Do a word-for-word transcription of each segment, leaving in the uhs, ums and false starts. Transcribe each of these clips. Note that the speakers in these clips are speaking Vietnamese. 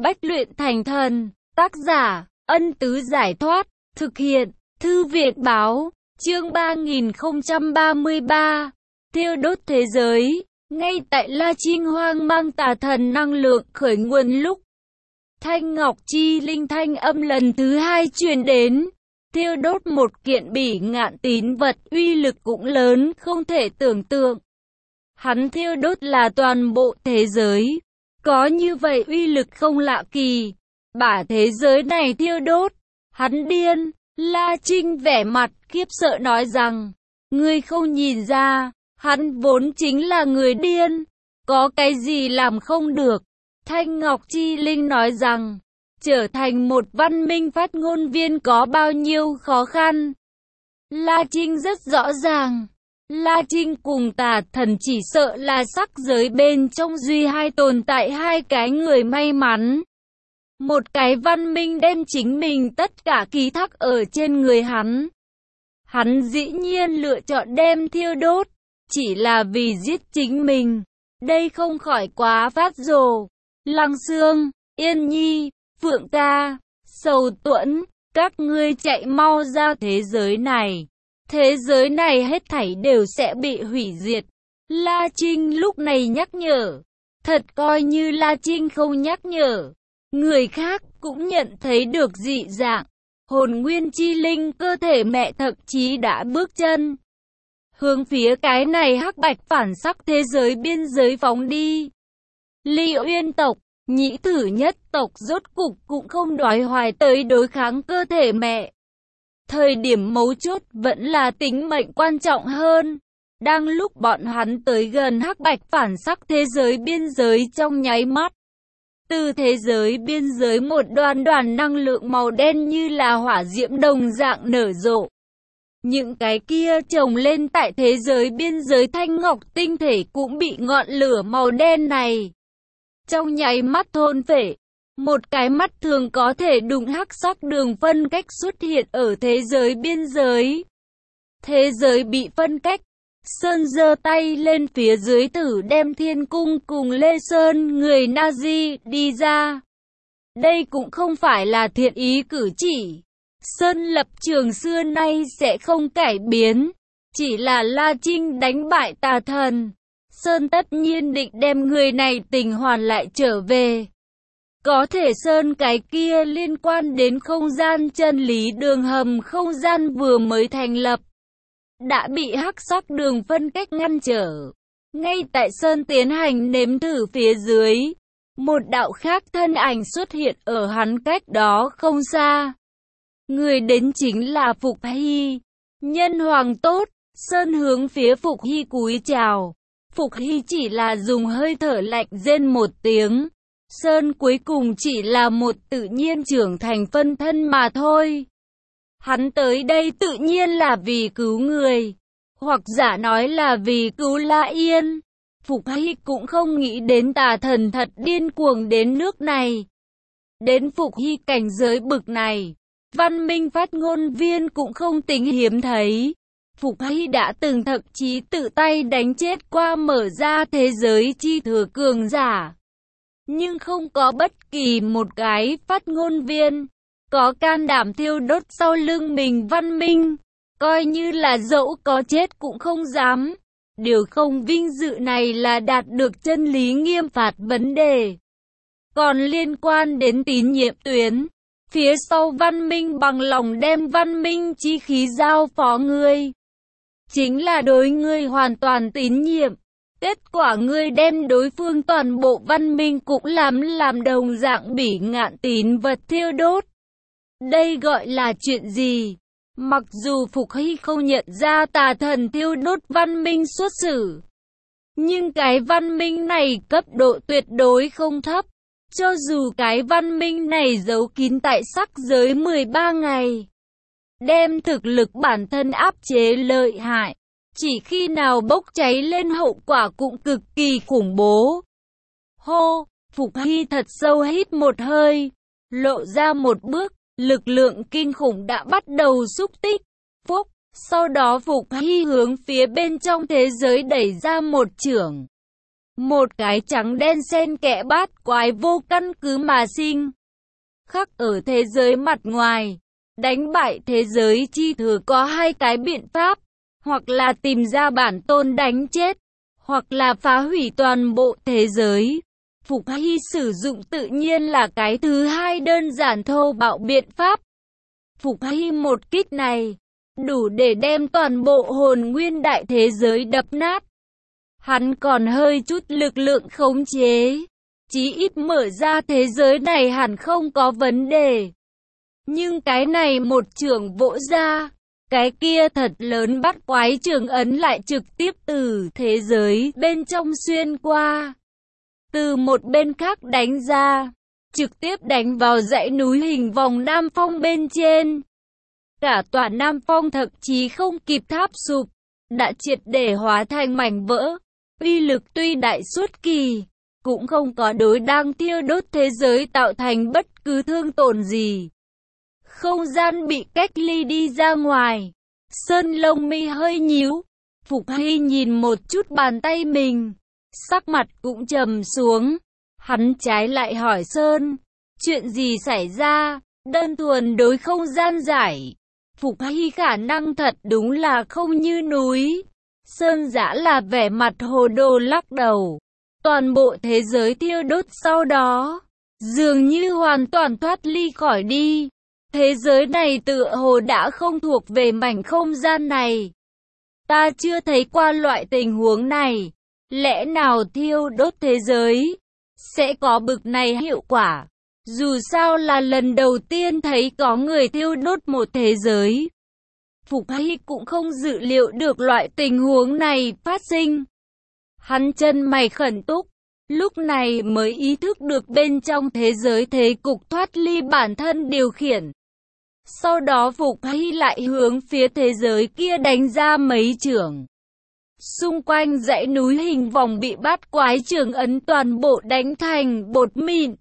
Bách luyện thành thần, tác giả, Ân Tứ Giải Thoát, thực hiện, Thư Việt Báo, chương ba nghìn không trăm ba mươi ba, thiêu đốt thế giới, ngay tại La Trinh hoang mang tà thần năng lượng khởi nguồn lúc. Thanh Ngọc Chi Linh thanh âm lần thứ hai truyền đến, thiêu đốt một kiện bỉ ngạn tín vật uy lực cũng lớn không thể tưởng tượng. Hắn thiêu đốt là toàn bộ thế giới. Có như vậy uy lực không lạ kỳ. Bả thế giới này thiêu đốt. Hắn điên. La Trinh vẻ mặt khiếp sợ nói rằng, ngươi không nhìn ra, hắn vốn chính là người điên. Có cái gì làm không được. Thanh Ngọc Chi Linh nói rằng, trở thành một văn minh phát ngôn viên có bao nhiêu khó khăn. La Trinh rất rõ ràng. La Trinh cùng tà thần chỉ sợ là sắc giới bên trong duy hai tồn tại hai cái người may mắn. Một cái văn minh đem chính mình tất cả ký thác ở trên người hắn. Hắn dĩ nhiên lựa chọn đem thiêu đốt, chỉ là vì giết chính mình. Đây không khỏi quá phát rồ. Lăng Xương, Yên Nhi, Phượng Ca, Sầu Tuẫn, các ngươi chạy mau ra thế giới này. Thế giới này hết thảy đều sẽ bị hủy diệt. La Trinh lúc này nhắc nhở. Thật coi như La Trinh không nhắc nhở. Người khác cũng nhận thấy được dị dạng. Hồn nguyên chi linh cơ thể mẹ thậm chí đã bước chân. Hướng phía cái này hắc bạch phản sắc thế giới biên giới phóng đi. Ly Uyên tộc, Nhĩ Thử Nhất tộc rốt cục cũng không đoái hoài tới đối kháng cơ thể mẹ. Thời điểm mấu chốt vẫn là tính mệnh quan trọng hơn. Đang lúc bọn hắn tới gần hắc bạch phản sắc thế giới biên giới trong nháy mắt. Từ thế giới biên giới một đoàn đoàn năng lượng màu đen như là hỏa diễm đồng dạng nở rộ. Những cái kia trồng lên tại thế giới biên giới thanh ngọc tinh thể cũng bị ngọn lửa màu đen này trong nháy mắt thôn phệ. Một cái mắt thường có thể đụng hắc sắc đường phân cách xuất hiện ở thế giới biên giới. Thế giới bị phân cách. Sơn giơ tay lên phía dưới thử đem thiên cung cùng Lê Sơn người Nazi đi ra. Đây cũng không phải là thiện ý cử chỉ. Sơn lập trường xưa nay sẽ không cải biến. Chỉ là La Trinh đánh bại tà thần. Sơn tất nhiên định đem người này tình hoàn lại trở về. Có thể Sơn cái kia liên quan đến không gian chân lý đường hầm không gian vừa mới thành lập. Đã bị hắc sắc đường phân cách ngăn trở. Ngay tại Sơn tiến hành nếm thử phía dưới. Một đạo khác thân ảnh xuất hiện ở hắn cách đó không xa. Người đến chính là Phục Hy. Nhân hoàng tốt. Sơn hướng phía Phục Hy cúi chào. Phục Hy chỉ là dùng hơi thở lạnh rên một tiếng. Sơn cuối cùng chỉ là một tự nhiên trưởng thành phân thân mà thôi. Hắn tới đây tự nhiên là vì cứu người. Hoặc giả nói là vì cứu La Yên. Phục Hy cũng không nghĩ đến tà thần thật điên cuồng đến nước này. Đến Phục Hy cảnh giới bực này. Văn minh phát ngôn viên cũng không tính hiếm thấy. Phục Hy đã từng thậm chí tự tay đánh chết qua mở ra thế giới chi thừa cường giả. Nhưng không có bất kỳ một cái phát ngôn viên có can đảm thiêu đốt sau lưng mình văn minh. Coi như là dẫu có chết cũng không dám. Điều không vinh dự này là đạt được chân lý nghiêm phạt vấn đề. Còn liên quan đến tín nhiệm tuyến. Phía sau văn minh bằng lòng đem văn minh chi khí giao phó ngươi. Chính là đối ngươi hoàn toàn tín nhiệm. Kết quả ngươi đem đối phương toàn bộ văn minh cũng làm làm đồng dạng bỉ ngạn tín vật thiêu đốt. Đây gọi là chuyện gì? Mặc dù Phục Hy không nhận ra tà thần thiêu đốt văn minh xuất xử. Nhưng cái văn minh này cấp độ tuyệt đối không thấp. Cho dù cái văn minh này giấu kín tại sắc giới mười ba ngày. Đem thực lực bản thân áp chế lợi hại. Chỉ khi nào bốc cháy lên hậu quả cũng cực kỳ khủng bố. Hô, Phục Hy thật sâu hít một hơi. Lộ ra một bước, lực lượng kinh khủng đã bắt đầu xúc tích. Phúc, sau đó Phục Hy hướng phía bên trong thế giới đẩy ra một chưởng. Một cái trắng đen xen kẽ bát quái vô căn cứ mà sinh. Khắc ở thế giới mặt ngoài, đánh bại thế giới chi thừa có hai cái biện pháp, hoặc là tìm ra bản tôn đánh chết, hoặc là phá hủy toàn bộ thế giới. Phục Hy sử dụng tự nhiên là cái thứ hai đơn giản thô bạo biện pháp. Phục Hy một kích này, đủ để đem toàn bộ hồn nguyên đại thế giới đập nát. Hắn còn hơi chút lực lượng khống chế, chí ít mở ra thế giới này hẳn không có vấn đề. Nhưng cái này một chưởng vỗ ra, cái kia thật lớn bắt quái trường ấn lại trực tiếp từ thế giới bên trong xuyên qua. Từ một bên khác đánh ra, trực tiếp đánh vào dãy núi hình vòng Nam Phong bên trên. Cả tòa Nam Phong thậm chí không kịp tháp sụp, đã triệt để hóa thành mảnh vỡ. Uy lực tuy đại xuất kỳ, cũng không có đối đang thiêu đốt thế giới tạo thành bất cứ thương tổn gì. Không gian bị cách ly đi ra ngoài. Sơn lông mi hơi nhíu. Phục Hy nhìn một chút bàn tay mình, sắc mặt cũng trầm xuống. Hắn trái lại hỏi Sơn, chuyện gì xảy ra? Đơn thuần đối không gian giải. Phục Hy khả năng thật đúng là không như núi. Sơn Giã là vẻ mặt hồ đồ lắc đầu. Toàn bộ thế giới thiêu đốt sau đó, dường như hoàn toàn thoát ly khỏi đi. Thế giới này tựa hồ đã không thuộc về mảnh không gian này. Ta chưa thấy qua loại tình huống này. Lẽ nào thiêu đốt thế giới sẽ có bực này hiệu quả? Dù sao là lần đầu tiên thấy có người thiêu đốt một thế giới. Phục Hy cũng không dự liệu được loại tình huống này phát sinh. Hắn chân mày khẩn túc, lúc này mới ý thức được bên trong thế giới thế cục thoát ly bản thân điều khiển. Sau đó Phục Hy lại hướng phía thế giới kia đánh ra mấy chưởng. Xung quanh dãy núi hình vòng bị bát quái trường ấn toàn bộ đánh thành bột mịn.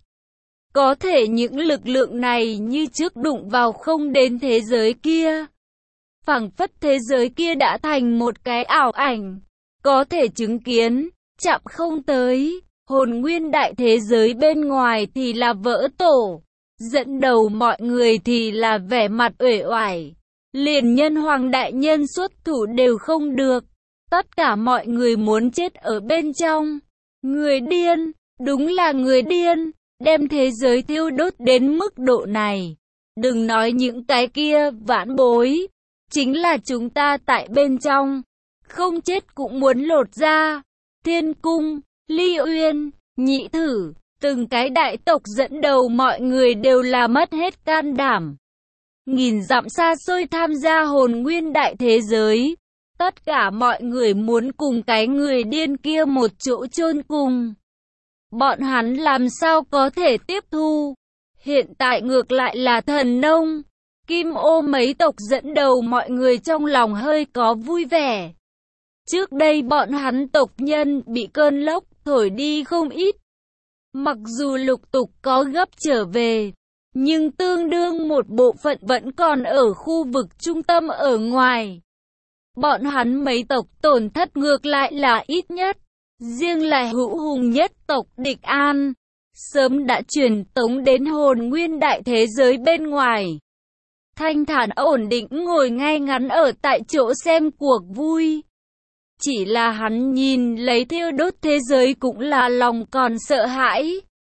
Có thể những lực lượng này như trước đụng vào không đến thế giới kia. Phảng phất thế giới kia đã thành một cái ảo ảnh, có thể chứng kiến, chạm không tới. Hồn nguyên đại thế giới bên ngoài thì là vỡ tổ, dẫn đầu mọi người thì là vẻ mặt uể oải. Liền nhân hoàng đại nhân xuất thủ đều không được, tất cả mọi người muốn chết ở bên trong. Người điên, đúng là người điên, đem thế giới thiêu đốt đến mức độ này. Đừng nói những cái kia vãn bối, chính là chúng ta tại bên trong, không chết cũng muốn lột ra. Thiên Cung, Ly Uyên, Nhị Thử, từng cái đại tộc dẫn đầu mọi người đều là mất hết can đảm. Nghìn dặm xa xôi tham gia hồn nguyên đại thế giới. Tất cả mọi người muốn cùng cái người điên kia một chỗ chôn cùng. Bọn hắn làm sao có thể tiếp thu. Hiện tại ngược lại là Thần Nông, Kim Ô mấy tộc dẫn đầu mọi người trong lòng hơi có vui vẻ. Trước đây bọn hắn tộc nhân bị cơn lốc thổi đi không ít. Mặc dù lục tục có gấp trở về, nhưng tương đương một bộ phận vẫn còn ở khu vực trung tâm ở ngoài. Bọn hắn mấy tộc tổn thất ngược lại là ít nhất. Riêng là hữu hùng nhất tộc Địch An, sớm đã truyền tống đến hồn nguyên đại thế giới bên ngoài. Thanh thản ổn định ngồi ngay ngắn ở tại chỗ xem cuộc vui. Chỉ là hắn nhìn lấy thiêu đốt thế giới cũng là lòng còn sợ hãi.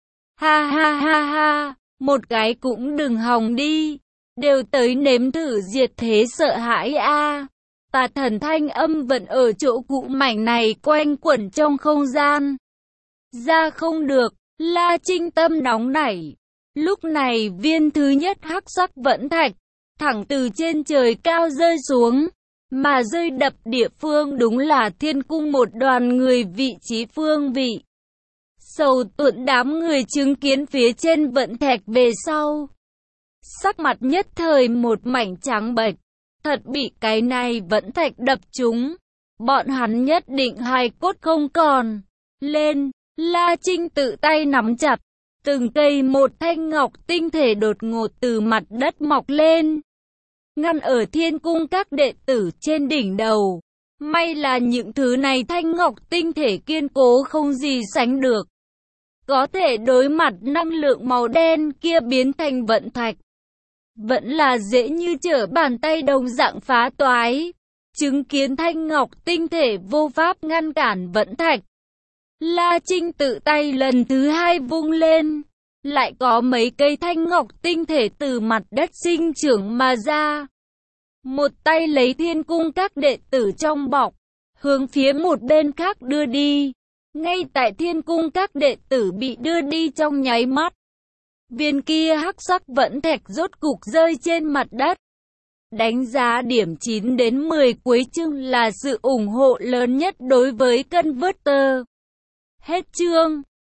Ha ha ha ha, một cái cũng đừng hòng đi, đều tới nếm thử diệt thế sợ hãi a. Tà thần thanh âm vẫn ở chỗ cũ mảnh này quanh quẩn trong không gian. Ra không được, La Trinh tâm nóng nảy. Lúc này viên thứ nhất hắc sắc vẫn thạch, thẳng từ trên trời cao rơi xuống, mà rơi đập địa phương đúng là Thiên Cung một đoàn người vị trí phương vị. Sầu tuộn đám người chứng kiến phía trên vận thạch về sau. Sắc mặt nhất thời một mảnh trắng bệch. Thật bị cái này vẫn thạch đập chúng. Bọn hắn nhất định hài cốt không còn. Lên, La Trinh tự tay nắm chặt. Từng cây một thanh ngọc tinh thể đột ngột từ mặt đất mọc lên. Ngăn ở Thiên Cung các đệ tử trên đỉnh đầu. May là những thứ này thanh ngọc tinh thể kiên cố không gì sánh được. Có thể đối mặt năng lượng màu đen kia biến thành vận thạch. Vẫn là dễ như trở bàn tay đồng dạng phá toái. Chứng kiến thanh ngọc tinh thể vô pháp ngăn cản vận thạch. La Trinh tự tay lần thứ hai vung lên. Lại có mấy cây thanh ngọc tinh thể từ mặt đất sinh trưởng mà ra. Một tay lấy thiên cung các đệ tử trong bọc, hướng phía một bên khác đưa đi. Ngay tại thiên cung các đệ tử bị đưa đi trong nháy mắt, viên kia hắc sắc vẫn thạch rốt cục rơi trên mặt đất. Đánh giá điểm chín đến mười cuối chương là sự ủng hộ lớn nhất đối với Converter. Hết chương.